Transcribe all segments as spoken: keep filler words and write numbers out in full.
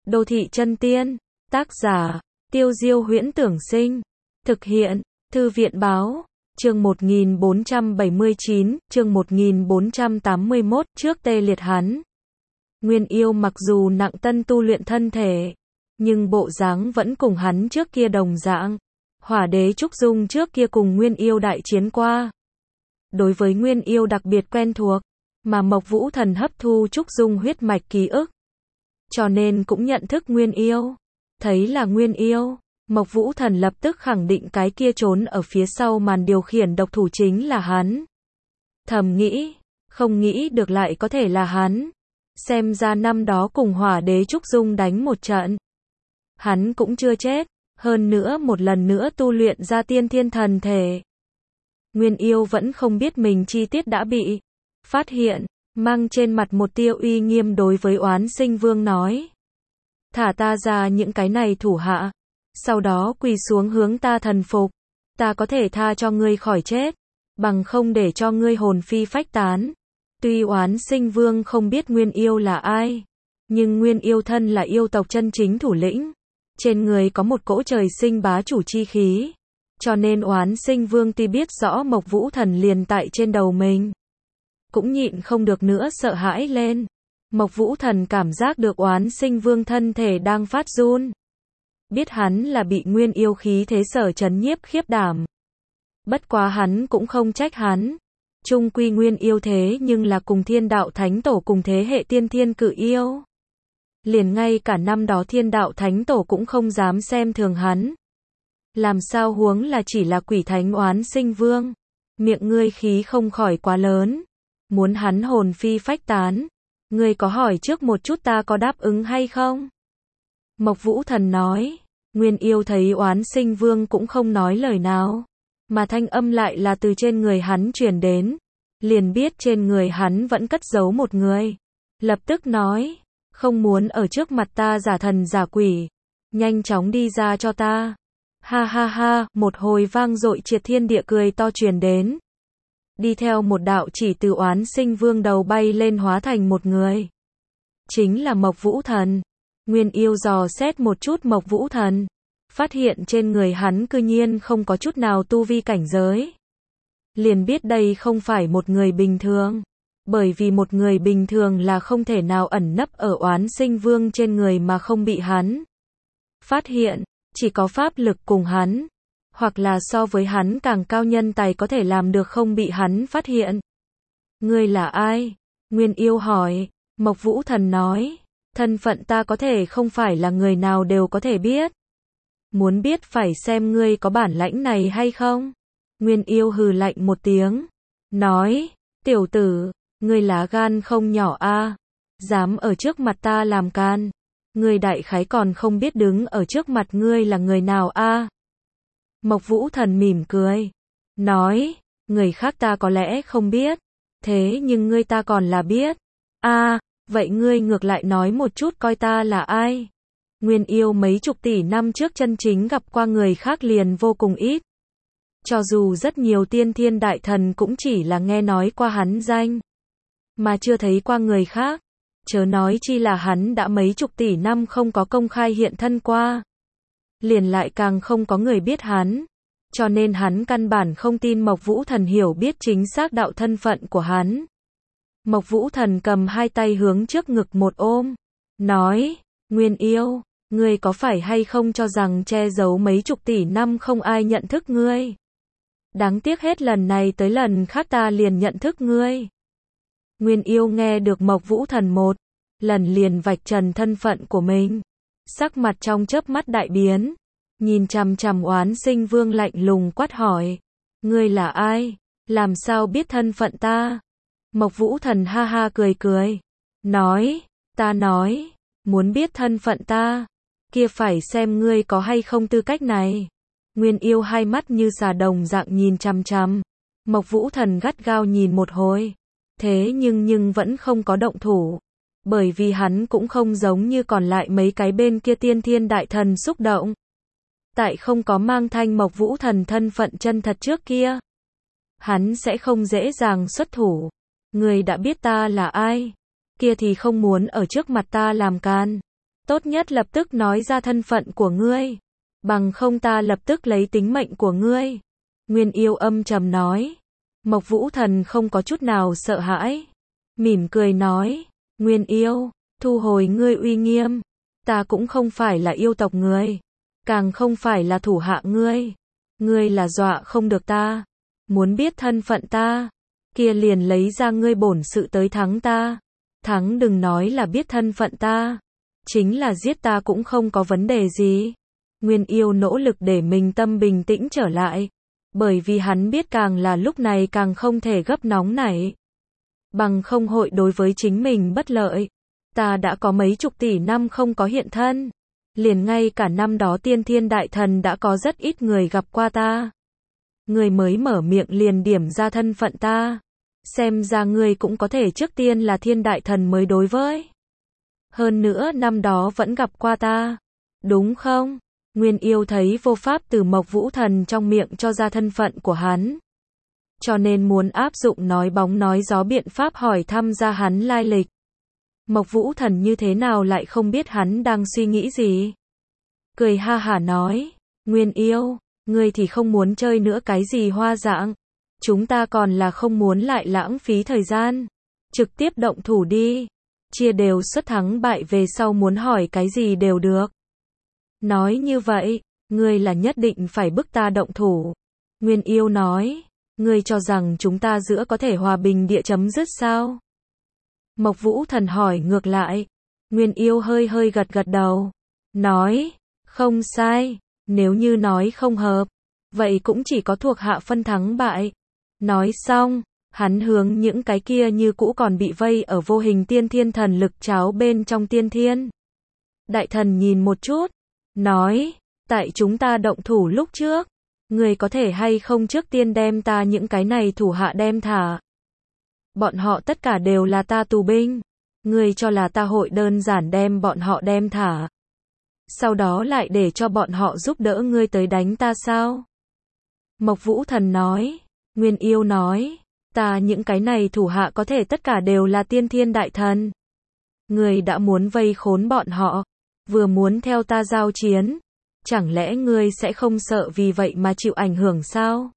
Đô thị chân tiên. Tác giả, Tiêu Diêu Huyễn Tưởng Sinh. Thực hiện, Thư viện Báo. Chương một nghìn bốn trăm bảy mươi chín, chương một nghìn bốn trăm tám mươi mốt, trước tê liệt hắn. Nguyên Yêu mặc dù nặng tân tu luyện thân thể, nhưng bộ dáng vẫn cùng hắn trước kia đồng dạng. Hỏa đế Trúc Dung trước kia cùng Nguyên Yêu đại chiến qua. Đối với Nguyên Yêu đặc biệt quen thuộc, mà Mộc Vũ Thần hấp thu Trúc Dung huyết mạch ký ức, cho nên cũng nhận thức Nguyên Yêu. Thấy là Nguyên Yêu, Mộc Vũ Thần lập tức khẳng định cái kia trốn ở phía sau màn điều khiển độc thủ chính là hắn. Thầm nghĩ, không nghĩ được lại có thể là hắn. Xem ra năm đó cùng Hỏa đế Trúc Dung đánh một trận, hắn cũng chưa chết, hơn nữa một lần nữa tu luyện ra tiên thiên thần thể. Nguyên Yêu vẫn không biết mình chi tiết đã bị phát hiện, mang trên mặt một tia uy nghiêm đối với Oán Sinh Vương nói: thả ta ra những cái này thủ hạ, sau đó quỳ xuống hướng ta thần phục, ta có thể tha cho ngươi khỏi chết, bằng không để cho ngươi hồn phi phách tán. Tuy Oán Sinh Vương không biết Nguyên Yêu là ai, nhưng Nguyên Yêu thân là yêu tộc chân chính thủ lĩnh, trên người có một cỗ trời sinh bá chủ chi khí, cho nên Oán Sinh Vương tuy biết rõ Mộc Vũ Thần liền tại trên đầu mình, cũng nhịn không được nữa sợ hãi lên. Mộc Vũ Thần cảm giác được Oán Sinh Vương thân thể đang phát run, biết hắn là bị Nguyên Yêu khí thế sở chấn nhiếp khiếp đảm. Bất quá hắn cũng không trách hắn, chung quy Nguyên Yêu thế nhưng là cùng Thiên Đạo Thánh Tổ cùng thế hệ tiên thiên cự yêu. Liền ngay cả năm đó Thiên Đạo Thánh Tổ cũng không dám xem thường hắn, làm sao huống là chỉ là quỷ thánh Oán Sinh Vương. Miệng ngươi khí không khỏi quá lớn, muốn hắn hồn phi phách tán, ngươi có hỏi trước một chút ta có đáp ứng hay không? Mộc Vũ Thần nói. Nguyên Yêu thấy Oán Sinh Vương cũng không nói lời nào, mà thanh âm lại là từ trên người hắn truyền đến, liền biết trên người hắn vẫn cất giấu một người. Lập tức nói, không muốn ở trước mặt ta giả thần giả quỷ, nhanh chóng đi ra cho ta. Ha ha ha, một hồi vang dội triệt thiên địa cười to truyền đến. Đi theo một đạo chỉ từ Oán Sinh Vương đầu bay lên hóa thành một người. Chính là Mộc Vũ Thần. Nguyên Yêu dò xét một chút Mộc Vũ Thần, phát hiện trên người hắn cư nhiên không có chút nào tu vi cảnh giới. Liền biết đây không phải một người bình thường, bởi vì một người bình thường là không thể nào ẩn nấp ở Oán Sinh Vương trên người mà không bị hắn phát hiện, chỉ có pháp lực cùng hắn, hoặc là so với hắn càng cao nhân tài có thể làm được không bị hắn phát hiện. Ngươi là ai? Nguyên Yêu hỏi. Mộc Vũ Thần nói, thân phận ta có thể không phải là người nào đều có thể biết. Muốn biết phải xem ngươi có bản lãnh này hay không? Nguyên Yêu hừ lạnh một tiếng, nói, tiểu tử, ngươi lá gan không nhỏ a, dám ở trước mặt ta làm can, ngươi đại khái còn không biết đứng ở trước mặt ngươi là người nào a. Mộc Vũ Thần mỉm cười, nói, người khác ta có lẽ không biết, thế nhưng ngươi ta còn là biết. A, vậy ngươi ngược lại nói một chút coi ta là ai? Nguyên Yêu mấy chục tỷ năm trước chân chính gặp qua người khác liền vô cùng ít. Cho dù rất nhiều tiên thiên đại thần cũng chỉ là nghe nói qua hắn danh, mà chưa thấy qua người khác. Chớ nói chi là hắn đã mấy chục tỷ năm không có công khai hiện thân qua. Liền lại càng không có người biết hắn. Cho nên hắn căn bản không tin Mộc Vũ Thần hiểu biết chính xác đạo thân phận của hắn. Mộc Vũ Thần cầm hai tay hướng trước ngực một ôm, nói, Nguyên Yêu, ngươi có phải hay không cho rằng che giấu mấy chục tỷ năm không ai nhận thức ngươi? Đáng tiếc hết lần này tới lần khác ta liền nhận thức ngươi. Nguyên Yêu nghe được Mộc Vũ Thần một lần liền vạch trần thân phận của mình, sắc mặt trong chớp mắt đại biến, nhìn chằm chằm Oán Sinh Vương lạnh lùng quát hỏi, ngươi là ai? Làm sao biết thân phận ta? Mộc Vũ Thần ha ha cười cười, nói, ta nói, muốn biết thân phận ta, kia phải xem ngươi có hay không tư cách này. Nguyên Yêu hai mắt như xà đồng dạng nhìn chằm chằm Mộc Vũ Thần gắt gao nhìn một hồi, thế nhưng nhưng vẫn không có động thủ, bởi vì hắn cũng không giống như còn lại mấy cái bên kia tiên thiên đại thần xúc động. Tại không có mang thanh Mộc Vũ Thần thân phận chân thật trước kia, hắn sẽ không dễ dàng xuất thủ. Người đã biết ta là ai, kia thì không muốn ở trước mặt ta làm can. Tốt nhất lập tức nói ra thân phận của ngươi. Bằng không ta lập tức lấy tính mệnh của ngươi. Nguyên Yêu âm trầm nói. Mộc Vũ Thần không có chút nào sợ hãi. Mỉm cười nói. Nguyên Yêu, thu hồi ngươi uy nghiêm. Ta cũng không phải là yêu tộc ngươi. Càng không phải là thủ hạ ngươi. Ngươi là dọa không được ta. Muốn biết thân phận ta. Kia liền lấy ra ngươi bổn sự tới thắng ta. Thắng đừng nói là biết thân phận ta. Chính là giết ta cũng không có vấn đề gì. Nguyên Yêu nỗ lực để mình tâm bình tĩnh trở lại. Bởi vì hắn biết càng là lúc này càng không thể gấp nóng nảy. Bằng không hội đối với chính mình bất lợi. Ta đã có mấy chục tỷ năm không có hiện thân. Liền ngay cả năm đó tiên thiên đại thần đã có rất ít người gặp qua ta. Người mới mở miệng liền điểm ra thân phận ta. Xem ra ngươi cũng có thể trước tiên là thiên đại thần mới đối với. Hơn nữa năm đó vẫn gặp qua ta. Đúng không? Nguyên Yêu thấy vô pháp từ Mộc Vũ Thần trong miệng cho ra thân phận của hắn. Cho nên muốn áp dụng nói bóng nói gió biện pháp hỏi thăm ra hắn lai lịch. Mộc Vũ Thần như thế nào lại không biết hắn đang suy nghĩ gì. Cười ha hả nói. Nguyên Yêu, ngươi thì không muốn chơi nữa cái gì hoa dạng. Chúng ta còn là không muốn lại lãng phí thời gian. Trực tiếp động thủ đi. Chia đều suất thắng bại về sau muốn hỏi cái gì đều được. Nói như vậy, ngươi là nhất định phải bức ta động thủ. Nguyên Yêu nói. Ngươi cho rằng chúng ta giữa có thể hòa bình địa chấm dứt sao? Mộc Vũ Thần hỏi ngược lại. Nguyên Yêu hơi hơi gật gật đầu. Nói. Không sai. Nếu như nói không hợp. Vậy cũng chỉ có thuộc hạ phân thắng bại. Nói xong. Hắn hướng những cái kia như cũ còn bị vây ở vô hình tiên thiên thần lực cháo bên trong tiên thiên. Đại thần nhìn một chút. Nói. Tại chúng ta động thủ lúc trước. Người có thể hay không trước tiên đem ta những cái này thủ hạ đem thả. Bọn họ tất cả đều là ta tù binh. Người cho là ta hội đơn giản đem bọn họ đem thả. Sau đó lại để cho bọn họ giúp đỡ ngươi tới đánh ta sao? Mộc Vũ Thần nói. Nguyên Yêu nói. Ta những cái này thủ hạ có thể tất cả đều là tiên thiên đại thần. Ngươi đã muốn vây khốn bọn họ. Vừa muốn theo ta giao chiến. Chẳng lẽ ngươi sẽ không sợ vì vậy mà chịu ảnh hưởng sao?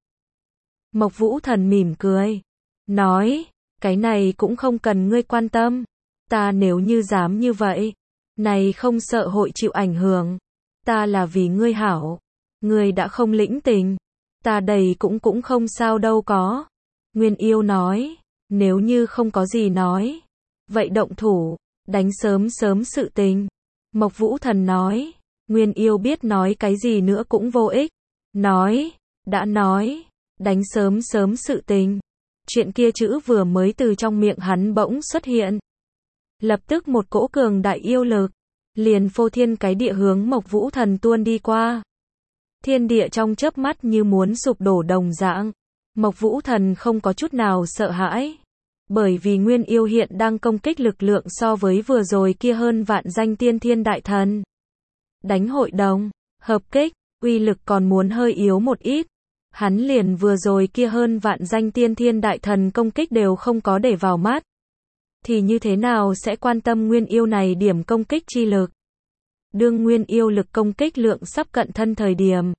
Mộc Vũ Thần mỉm cười. Nói. Cái này cũng không cần ngươi quan tâm. Ta nếu như dám như vậy. Này không sợ hội chịu ảnh hưởng. Ta là vì ngươi hảo. Ngươi đã không lĩnh tình. Ta đầy cũng cũng không sao đâu có. Nguyên Yêu nói. Nếu như không có gì nói. Vậy động thủ. Đánh sớm sớm sự tình. Mộc Vũ Thần nói. Nguyên Yêu biết nói cái gì nữa cũng vô ích. Nói. Đã nói. Đánh sớm sớm sự tình. Chuyện kia chữ vừa mới từ trong miệng hắn bỗng xuất hiện. Lập tức một cỗ cường đại yêu lực. Liền phô thiên cái địa hướng Mộc Vũ Thần tuôn đi qua. Thiên địa trong chớp mắt như muốn sụp đổ đồng dạng. Mộc Vũ Thần không có chút nào sợ hãi. Bởi vì Nguyên Yêu hiện đang công kích lực lượng so với vừa rồi kia hơn vạn danh tiên thiên đại thần. Đánh hội đồng, hợp kích, uy lực còn muốn hơi yếu một ít. Hắn liền vừa rồi kia hơn vạn danh tiên thiên đại thần công kích đều không có để vào mắt. Thì như thế nào sẽ quan tâm Nguyên Yêu này điểm công kích chi lực? Đương Nguyên Yêu lực công kích lượng sắp cận thân thời điểm.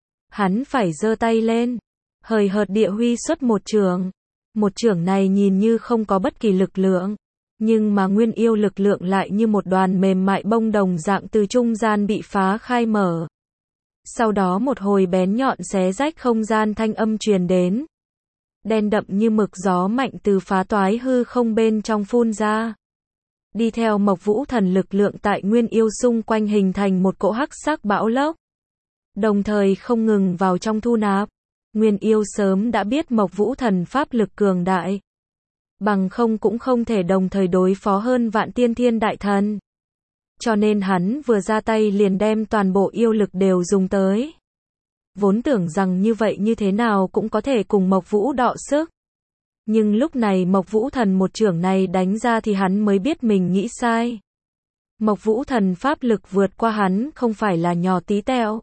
Hắn phải giơ tay lên. Hời hợt địa huy xuất một trường. Một trường này nhìn như không có bất kỳ lực lượng. Nhưng mà Nguyên Yêu lực lượng lại như một đoàn mềm mại bông đồng dạng từ trung gian bị phá khai mở. Sau đó một hồi bén nhọn xé rách không gian thanh âm truyền đến. Đen đậm như mực gió mạnh từ phá toái hư không bên trong phun ra. Đi theo Mộc Vũ Thần lực lượng tại Nguyên Yêu xung quanh hình thành một cỗ hắc sắc bão lốc. Đồng thời không ngừng vào trong thu nạp. Nguyên Yêu sớm đã biết Mộc Vũ Thần pháp lực cường đại. Bằng không cũng không thể đồng thời đối phó hơn vạn tiên thiên đại thần. Cho nên hắn vừa ra tay liền đem toàn bộ yêu lực đều dùng tới. Vốn tưởng rằng như vậy như thế nào cũng có thể cùng Mộc Vũ đọ sức. Nhưng lúc này Mộc Vũ Thần một chưởng này đánh ra thì hắn mới biết mình nghĩ sai. Mộc Vũ Thần pháp lực vượt qua hắn không phải là nhỏ tí tẹo.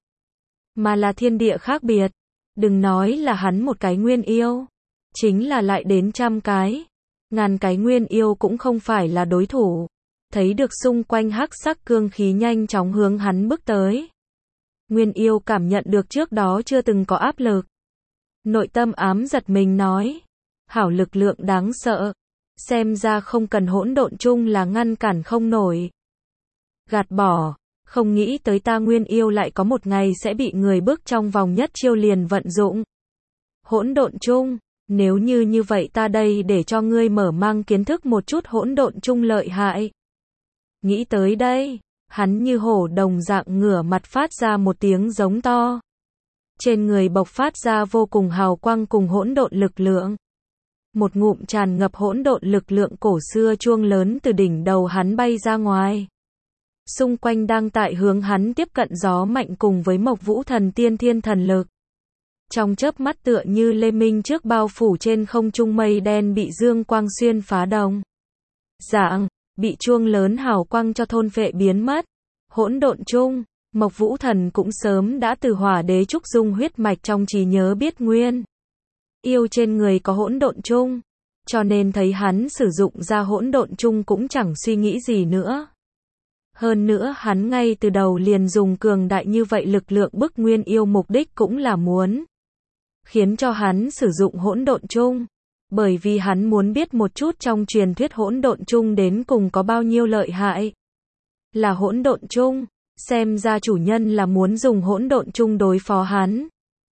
Mà là thiên địa khác biệt. Đừng nói là hắn một cái Nguyên Yêu. Chính là lại đến trăm cái. Ngàn cái Nguyên Yêu cũng không phải là đối thủ. thấy được xung quanh hắc sắc cương khí nhanh chóng hướng hắn bước tới. Nguyên Yêu cảm nhận được trước đó chưa từng có áp lực. Nội tâm ám giật mình nói, hảo lực lượng đáng sợ, xem ra không cần hỗn độn chung là ngăn cản không nổi. Gạt bỏ, không nghĩ tới ta Nguyên Yêu lại có một ngày sẽ bị người bước trong vòng nhất chiêu liền vận dụng. Hỗn độn chung, nếu như như vậy ta đây để cho ngươi mở mang kiến thức một chút hỗn độn chung lợi hại. Nghĩ tới đây, hắn như hổ đồng dạng ngửa mặt phát ra một tiếng giống to. Trên người bộc phát ra vô cùng hào quang cùng hỗn độn lực lượng. Một ngụm tràn ngập hỗn độn lực lượng cổ xưa chuông lớn từ đỉnh đầu hắn bay ra ngoài. Xung quanh đang tại hướng hắn tiếp cận gió mạnh cùng với Mộc Vũ Thần tiên thiên thần lực. Trong chớp mắt tựa như lê minh trước bao phủ trên không trung mây đen bị dương quang xuyên phá đồng. Dạng, bị chuông lớn hào quang cho thôn phệ biến mất. Hỗn độn chung, Mộc Vũ Thần cũng sớm đã từ Hỏa Đế Trúc Dung huyết mạch trong trí nhớ biết Nguyên Yêu trên người có hỗn độn chung, cho nên thấy hắn sử dụng ra hỗn độn chung cũng chẳng suy nghĩ gì nữa. Hơn nữa hắn ngay từ đầu liền dùng cường đại như vậy lực lượng bức Nguyên Yêu, mục đích cũng là muốn khiến cho hắn sử dụng hỗn độn chung, bởi vì hắn muốn biết một chút trong truyền thuyết hỗn độn chung đến cùng có bao nhiêu lợi hại. Là hỗn độn chung, xem ra chủ nhân là muốn dùng hỗn độn chung đối phó hắn.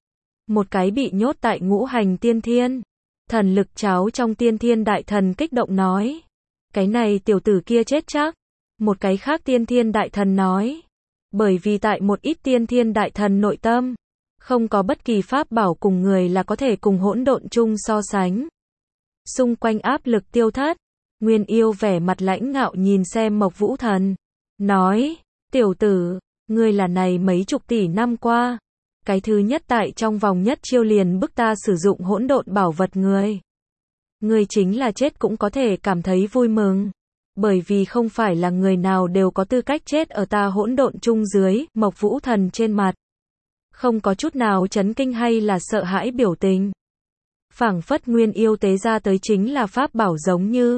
Một cái bị nhốt tại ngũ hành tiên thiên, thần lực cháo trong tiên thiên đại thần kích động nói, cái này tiểu tử kia chết chắc. Một cái khác tiên thiên đại thần nói, bởi vì tại một ít tiên thiên đại thần nội tâm, không có bất kỳ pháp bảo cùng người là có thể cùng hỗn độn chung so sánh. Xung quanh áp lực tiêu thất, Nguyên Yêu vẻ mặt lãnh ngạo nhìn xem Mộc Vũ Thần, nói, tiểu tử, ngươi là này mấy chục tỷ năm qua, cái thứ nhất tại trong vòng nhất chiêu liền bức ta sử dụng hỗn độn bảo vật người. Ngươi chính là chết cũng có thể cảm thấy vui mừng. Bởi vì không phải là người nào đều có tư cách chết ở ta hỗn độn chung dưới. Mộc Vũ Thần trên mặt không có chút nào chấn kinh hay là sợ hãi biểu tình. Phảng phất Nguyên Yêu tế ra tới chính là pháp bảo giống như.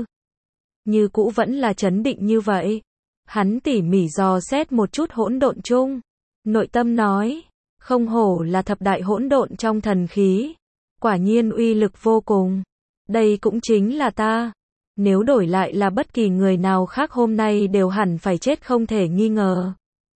Như cũ vẫn là chấn định như vậy. Hắn tỉ mỉ dò xét một chút hỗn độn chung. Nội tâm nói, không hổ là thập đại hỗn độn trong thần khí. Quả nhiên uy lực vô cùng. Đây cũng chính là ta. Nếu đổi lại là bất kỳ người nào khác hôm nay đều hẳn phải chết không thể nghi ngờ.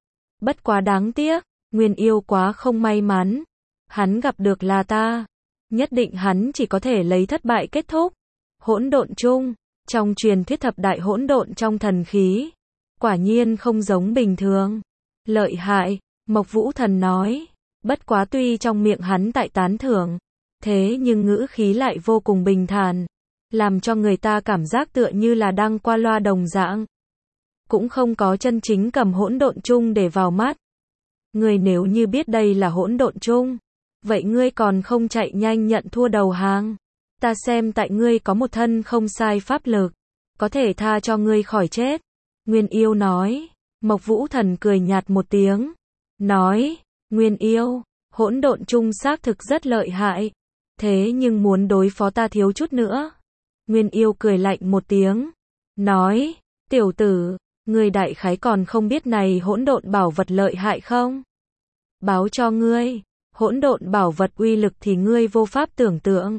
Bất quá đáng tiếc, Nguyên Yêu quá không may mắn. Hắn gặp được là ta. Nhất định hắn chỉ có thể lấy thất bại kết thúc. Hỗn độn chung, trong truyền thuyết thập đại hỗn độn trong thần khí. Quả nhiên không giống bình thường. Lợi hại, Mộc Vũ Thần nói. Bất quá tuy trong miệng hắn tại tán thưởng, thế nhưng ngữ khí lại vô cùng bình thản. Làm cho người ta cảm giác tựa như là đang qua loa đồng dạng. Cũng không có chân chính cầm hỗn độn chung để vào mắt. Ngươi nếu như biết đây là hỗn độn chung, vậy ngươi còn không chạy nhanh nhận thua đầu hàng. Ta xem tại ngươi có một thân không sai pháp lực, có thể tha cho ngươi khỏi chết. Nguyên Yêu nói. Mộc Vũ Thần cười nhạt một tiếng, nói, Nguyên Yêu, hỗn độn chung xác thực rất lợi hại, thế nhưng muốn đối phó ta thiếu chút nữa. Nguyên Yêu cười lạnh một tiếng, nói, tiểu tử, ngươi đại khái còn không biết này hỗn độn bảo vật lợi hại không? Báo cho ngươi, hỗn độn bảo vật uy lực thì ngươi vô pháp tưởng tượng.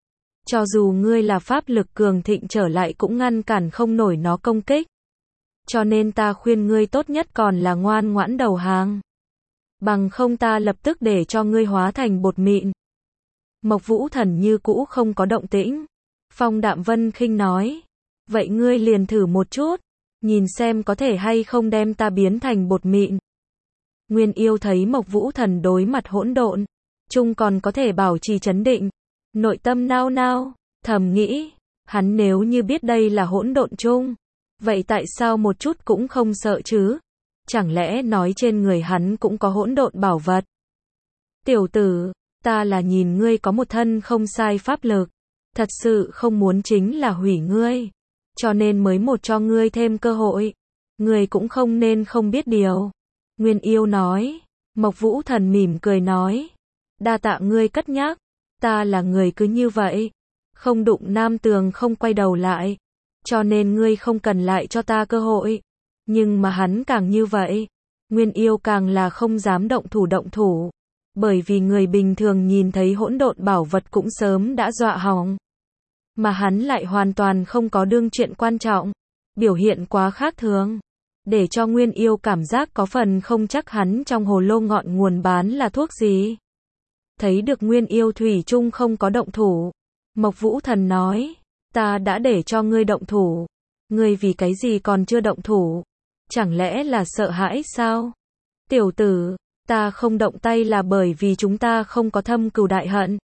Cho dù ngươi là pháp lực cường thịnh trở lại cũng ngăn cản không nổi nó công kích. Cho nên ta khuyên ngươi tốt nhất còn là ngoan ngoãn đầu hàng. Bằng không ta lập tức để cho ngươi hóa thành bột mịn. Mộc Vũ Thần như cũ không có động tĩnh. Phong Đạm Vân khinh nói, vậy ngươi liền thử một chút, nhìn xem có thể hay không đem ta biến thành bột mịn. Nguyên Yêu thấy Mộc Vũ Thần đối mặt hỗn độn chung còn có thể bảo trì trấn định, nội tâm nao nao, thầm nghĩ, hắn nếu như biết đây là hỗn độn chung, vậy tại sao một chút cũng không sợ chứ? Chẳng lẽ nói trên người hắn cũng có hỗn độn bảo vật? Tiểu tử, ta là nhìn ngươi có một thân không sai pháp lực, thật sự không muốn chính là hủy ngươi, cho nên mới một cho ngươi thêm cơ hội. Ngươi cũng không nên không biết điều. Nguyên Yêu nói. Mộc Vũ Thần mỉm cười nói, đa tạ ngươi cất nhắc, ta là người cứ như vậy, không đụng nam tường không quay đầu lại. cho nên ngươi không cần lại cho ta cơ hội. Nhưng mà hắn càng như vậy, Nguyên Yêu càng là không dám động thủ động thủ. Bởi vì người bình thường nhìn thấy hỗn độn bảo vật cũng sớm đã dọa hỏng. Mà hắn lại hoàn toàn không có đương chuyện quan trọng. Biểu hiện quá khác thường. Để cho Nguyên Yêu cảm giác có phần không chắc hắn trong hồ lô ngọn nguồn bán là thuốc gì. Thấy được Nguyên Yêu thủy chung không có động thủ. Mộc Vũ Thần nói, ta đã để cho ngươi động thủ. Ngươi vì cái gì còn chưa động thủ? Chẳng lẽ là sợ hãi sao? Tiểu tử, ta không động tay là bởi vì chúng ta không có thâm cừu đại hận.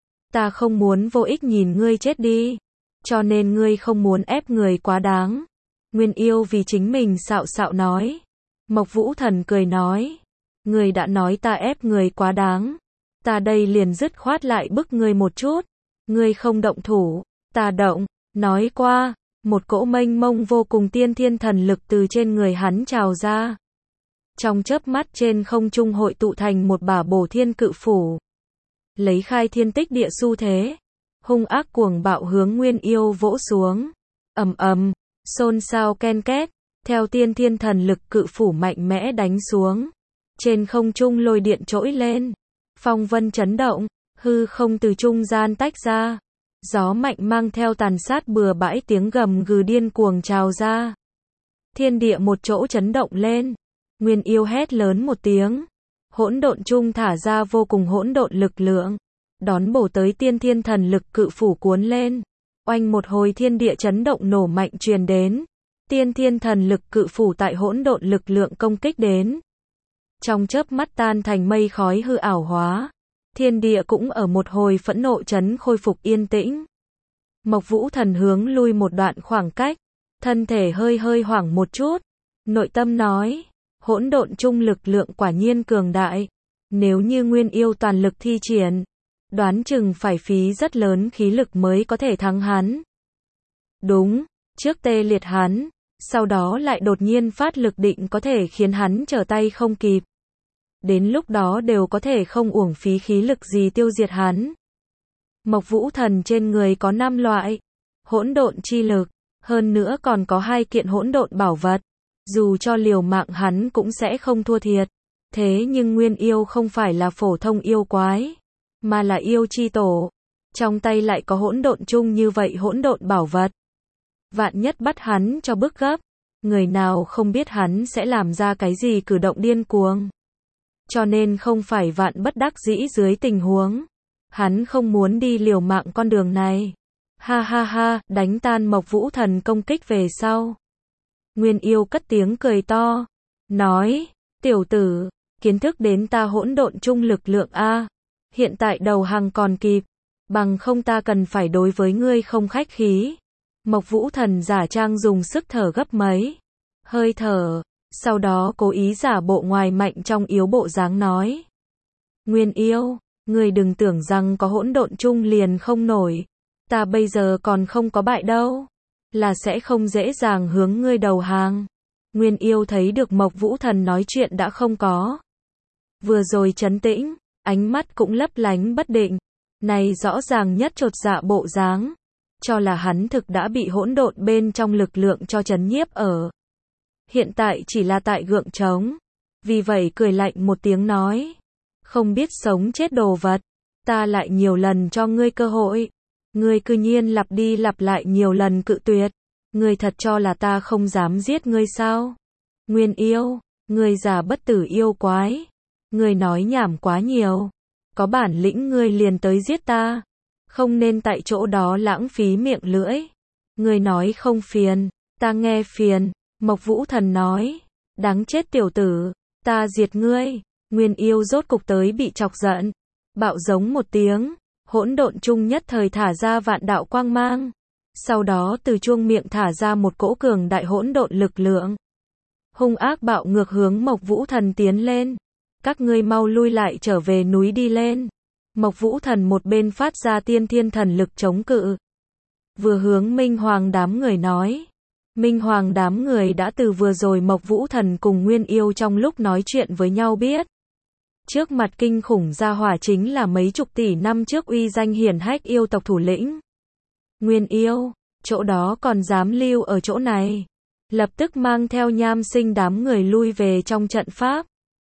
Ta không muốn vô ích nhìn ngươi chết đi. Cho nên ngươi không muốn ép người quá đáng. Nguyên Yêu vì chính mình xạo xạo nói. Mộc Vũ Thần cười nói. Ngươi đã nói ta ép người quá đáng. Ta đây liền dứt khoát lại bức ngươi một chút. Ngươi không động thủ, ta động. Nói qua, một cỗ mênh mông vô cùng tiên thiên thần lực từ trên người hắn trào ra. Trong chớp mắt trên không trung hội tụ thành một bả bổ thiên cự phủ. Lấy khai thiên tích địa xu thế. Hung ác cuồng bạo hướng Nguyên Yêu vỗ xuống. Ầm ầm, xôn xao ken két. Theo tiên thiên thần lực cự phủ mạnh mẽ đánh xuống. Trên không trung lôi điện trỗi lên. Phong vân chấn động. Hư không từ trung gian tách ra. Gió mạnh mang theo tàn sát bừa bãi tiếng gầm gừ điên cuồng trào ra. Thiên địa một chỗ chấn động lên. Nguyên Yêu hét lớn một tiếng. Hỗn độn trung thả ra vô cùng hỗn độn lực lượng. Đón bổ tới tiên thiên thần lực cự phủ cuốn lên. Oanh một hồi thiên địa chấn động nổ mạnh truyền đến. Tiên thiên thần lực cự phủ tại hỗn độn lực lượng công kích đến. Trong chớp mắt tan thành mây khói hư ảo hóa. Thiên địa cũng ở một hồi phẫn nộ chấn khôi phục yên tĩnh. Mộc Vũ Thần hướng lui một đoạn khoảng cách. Thân thể hơi hơi hoảng một chút. Nội tâm nói. Hỗn độn trung lực lượng quả nhiên cường đại. Nếu như Nguyên Yêu toàn lực thi triển. Đoán chừng phải phí rất lớn khí lực mới có thể thắng hắn. Đúng. Trước tê liệt hắn. Sau đó lại đột nhiên phát lực định có thể khiến hắn trở tay không kịp. Đến lúc đó đều có thể không uổng phí khí lực gì tiêu diệt hắn. Mộc Vũ Thần trên người có năm loại hỗn độn chi lực, hơn nữa còn có hai kiện hỗn độn bảo vật. Dù cho liều mạng hắn cũng sẽ không thua thiệt. Thế nhưng Nguyên Yêu không phải là phổ thông yêu quái, mà là yêu chi tổ. Trong tay lại có hỗn độn chung như vậy hỗn độn bảo vật. Vạn nhất bắt hắn cho bức gấp, người nào không biết hắn sẽ làm ra cái gì cử động điên cuồng. Cho nên không phải vạn bất đắc dĩ dưới tình huống. Hắn không muốn đi liều mạng con đường này. Ha ha ha, đánh tan Mộc Vũ Thần công kích về sau. Nguyên Yêu cất tiếng cười to. Nói, tiểu tử, kiến thức đến ta hỗn độn chung lực lượng A. Hiện tại đầu hàng còn kịp. Bằng không ta cần phải đối với ngươi không khách khí. Mộc Vũ Thần giả trang dùng sức thở gấp mấy hơi thở. Sau đó cố ý giả bộ ngoài mạnh trong yếu bộ dáng nói. Nguyên Yêu, ngươi đừng tưởng rằng có hỗn độn chung liền không nổi. Ta bây giờ còn không có bại đâu. Là sẽ không dễ dàng hướng ngươi đầu hàng. Nguyên Yêu thấy được Mộc Vũ Thần nói chuyện đã không có. Vừa rồi trấn tĩnh, ánh mắt cũng lấp lánh bất định. Này rõ ràng nhất chột dạ bộ dáng. Cho là hắn thực đã bị hỗn độn bên trong lực lượng cho trấn nhiếp ở. Hiện tại chỉ là tại gượng trống. Vì vậy cười lạnh một tiếng nói. Không biết sống chết đồ vật. Ta lại nhiều lần cho ngươi cơ hội. Ngươi cư nhiên lặp đi lặp lại nhiều lần cự tuyệt. Ngươi thật cho là ta không dám giết ngươi sao? Nguyên Yêu, ngươi già bất tử yêu quái. Ngươi nói nhảm quá nhiều. Có bản lĩnh ngươi liền tới giết ta. Không nên tại chỗ đó lãng phí miệng lưỡi. Ngươi nói không phiền, ta nghe phiền. Mộc Vũ Thần nói. Đáng chết tiểu tử, ta diệt ngươi. Nguyên Yêu rốt cục tới bị chọc giận. Bạo giống một tiếng. Hỗn độn chung nhất thời thả ra vạn đạo quang mang. Sau đó từ chuông miệng thả ra một cỗ cường đại hỗn độn lực lượng. Hung ác bạo ngược hướng Mộc Vũ Thần tiến lên. Các ngươi mau lui lại trở về núi đi lên. Mộc Vũ Thần một bên phát ra tiên thiên thần lực chống cự. Vừa hướng Minh Hoàng đám người nói. Minh Hoàng đám người đã từ vừa rồi Mộc Vũ Thần cùng Nguyên Yêu trong lúc nói chuyện với nhau biết. Trước mặt kinh khủng gia hỏa chính là mấy chục tỷ năm trước uy danh hiển hách yêu tộc thủ lĩnh. Nguyên Yêu, chỗ đó còn dám lưu ở chỗ này. Lập tức mang theo Nham Sinh đám người lui về trong trận pháp.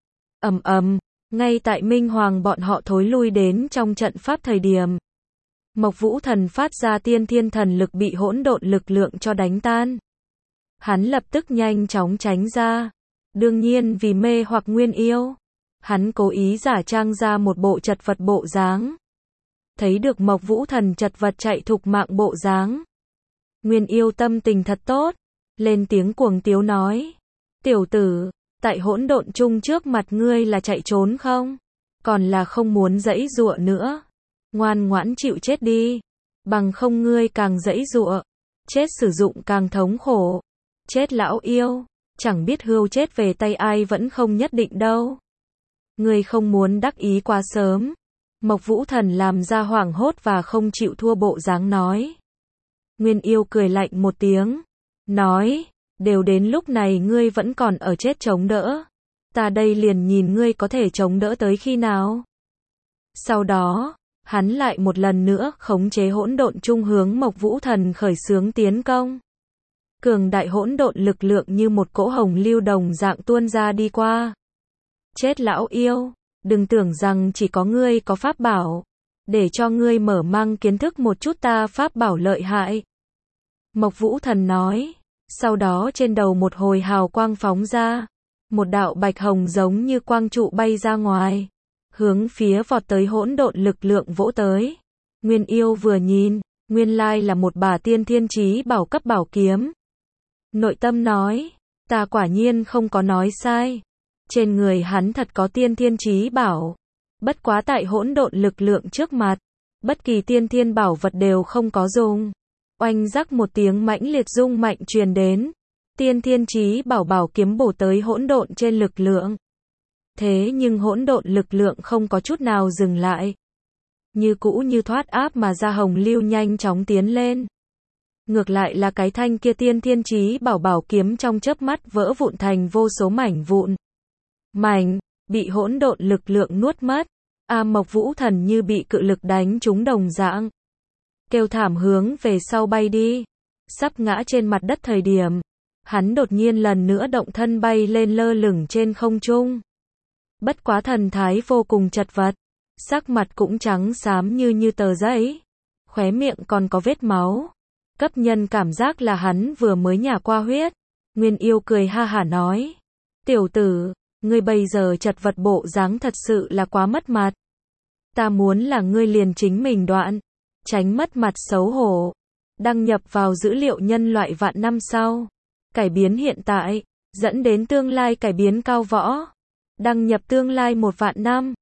Ầm ầm, ngay tại Minh Hoàng bọn họ thối lui đến trong trận pháp thời điểm, Mộc Vũ Thần phát ra tiên thiên thần lực bị hỗn độn lực lượng cho đánh tan. Hắn lập tức nhanh chóng tránh ra. Đương nhiên vì mê hoặc Nguyên Yêu, hắn cố ý giả trang ra một bộ chật vật bộ dáng. Thấy được Mộc Vũ Thần chật vật chạy thục mạng bộ dáng, Nguyên Yêu tâm tình thật tốt, lên tiếng cuồng tiếu nói: "Tiểu tử, tại hỗn độn chung trước mặt ngươi là chạy trốn không? Còn là không muốn giãy giụa nữa? Ngoan ngoãn chịu chết đi, bằng không ngươi càng giãy giụa, chết sử dụng càng thống khổ. Chết lão yêu, chẳng biết hươu chết về tay ai vẫn không nhất định đâu. Ngươi không muốn đắc ý quá sớm." Mộc Vũ Thần làm ra hoảng hốt và không chịu thua bộ dáng nói. Nguyên Yêu cười lạnh một tiếng, nói: "Đều đến lúc này ngươi vẫn còn ở chết chống đỡ, ta đây liền nhìn ngươi có thể chống đỡ tới khi nào." Sau đó, hắn lại một lần nữa khống chế hỗn độn chung hướng Mộc Vũ Thần khởi xướng tiến công. Cường đại hỗn độn lực lượng như một cỗ hồng lưu đồng dạng tuôn ra đi qua. Chết lão yêu, đừng tưởng rằng chỉ có ngươi có pháp bảo, để cho ngươi mở mang kiến thức một chút ta pháp bảo lợi hại. Mộc Vũ Thần nói, sau đó trên đầu một hồi hào quang phóng ra, một đạo bạch hồng giống như quang trụ bay ra ngoài, hướng phía vọt tới hỗn độn lực lượng vỗ tới. Nguyên Yêu vừa nhìn, nguyên lai là một bả tiên thiên chí bảo cấp bảo kiếm. Nội tâm nói, ta quả nhiên không có nói sai. Trên người hắn thật có tiên thiên chí bảo. Bất quá tại hỗn độn lực lượng trước mặt, bất kỳ tiên thiên bảo vật đều không có dùng. Oanh rắc một tiếng mãnh liệt rung mạnh truyền đến. Tiên thiên chí bảo bảo kiếm bổ tới hỗn độn trên lực lượng. Thế nhưng hỗn độn lực lượng không có chút nào dừng lại. Như cũ như thoát áp mà ra hồng lưu nhanh chóng tiến lên. Ngược lại là cái thanh kia tiên thiên chí bảo bảo kiếm trong chớp mắt vỡ vụn thành vô số mảnh vụn. Mảnh, bị hỗn độn lực lượng nuốt mất. A Mộc Vũ Thần như bị cự lực đánh trúng đồng dạng. Kêu thảm hướng về sau bay đi. Sắp ngã trên mặt đất thời điểm, hắn đột nhiên lần nữa động thân bay lên lơ lửng trên không trung. Bất quá thần thái vô cùng chật vật, sắc mặt cũng trắng xám như như tờ giấy, khóe miệng còn có vết máu. Cấp nhân cảm giác là hắn vừa mới nhả qua huyết. Nguyên Yêu cười ha hả nói, tiểu tử, ngươi bây giờ chật vật bộ dáng thật sự là quá mất mặt. Ta muốn là ngươi liền chính mình đoạn, tránh mất mặt xấu hổ. Đăng nhập vào dữ liệu nhân loại vạn năm sau. Cải biến hiện tại, dẫn đến tương lai cải biến cao võ. Đăng nhập tương lai một vạn năm.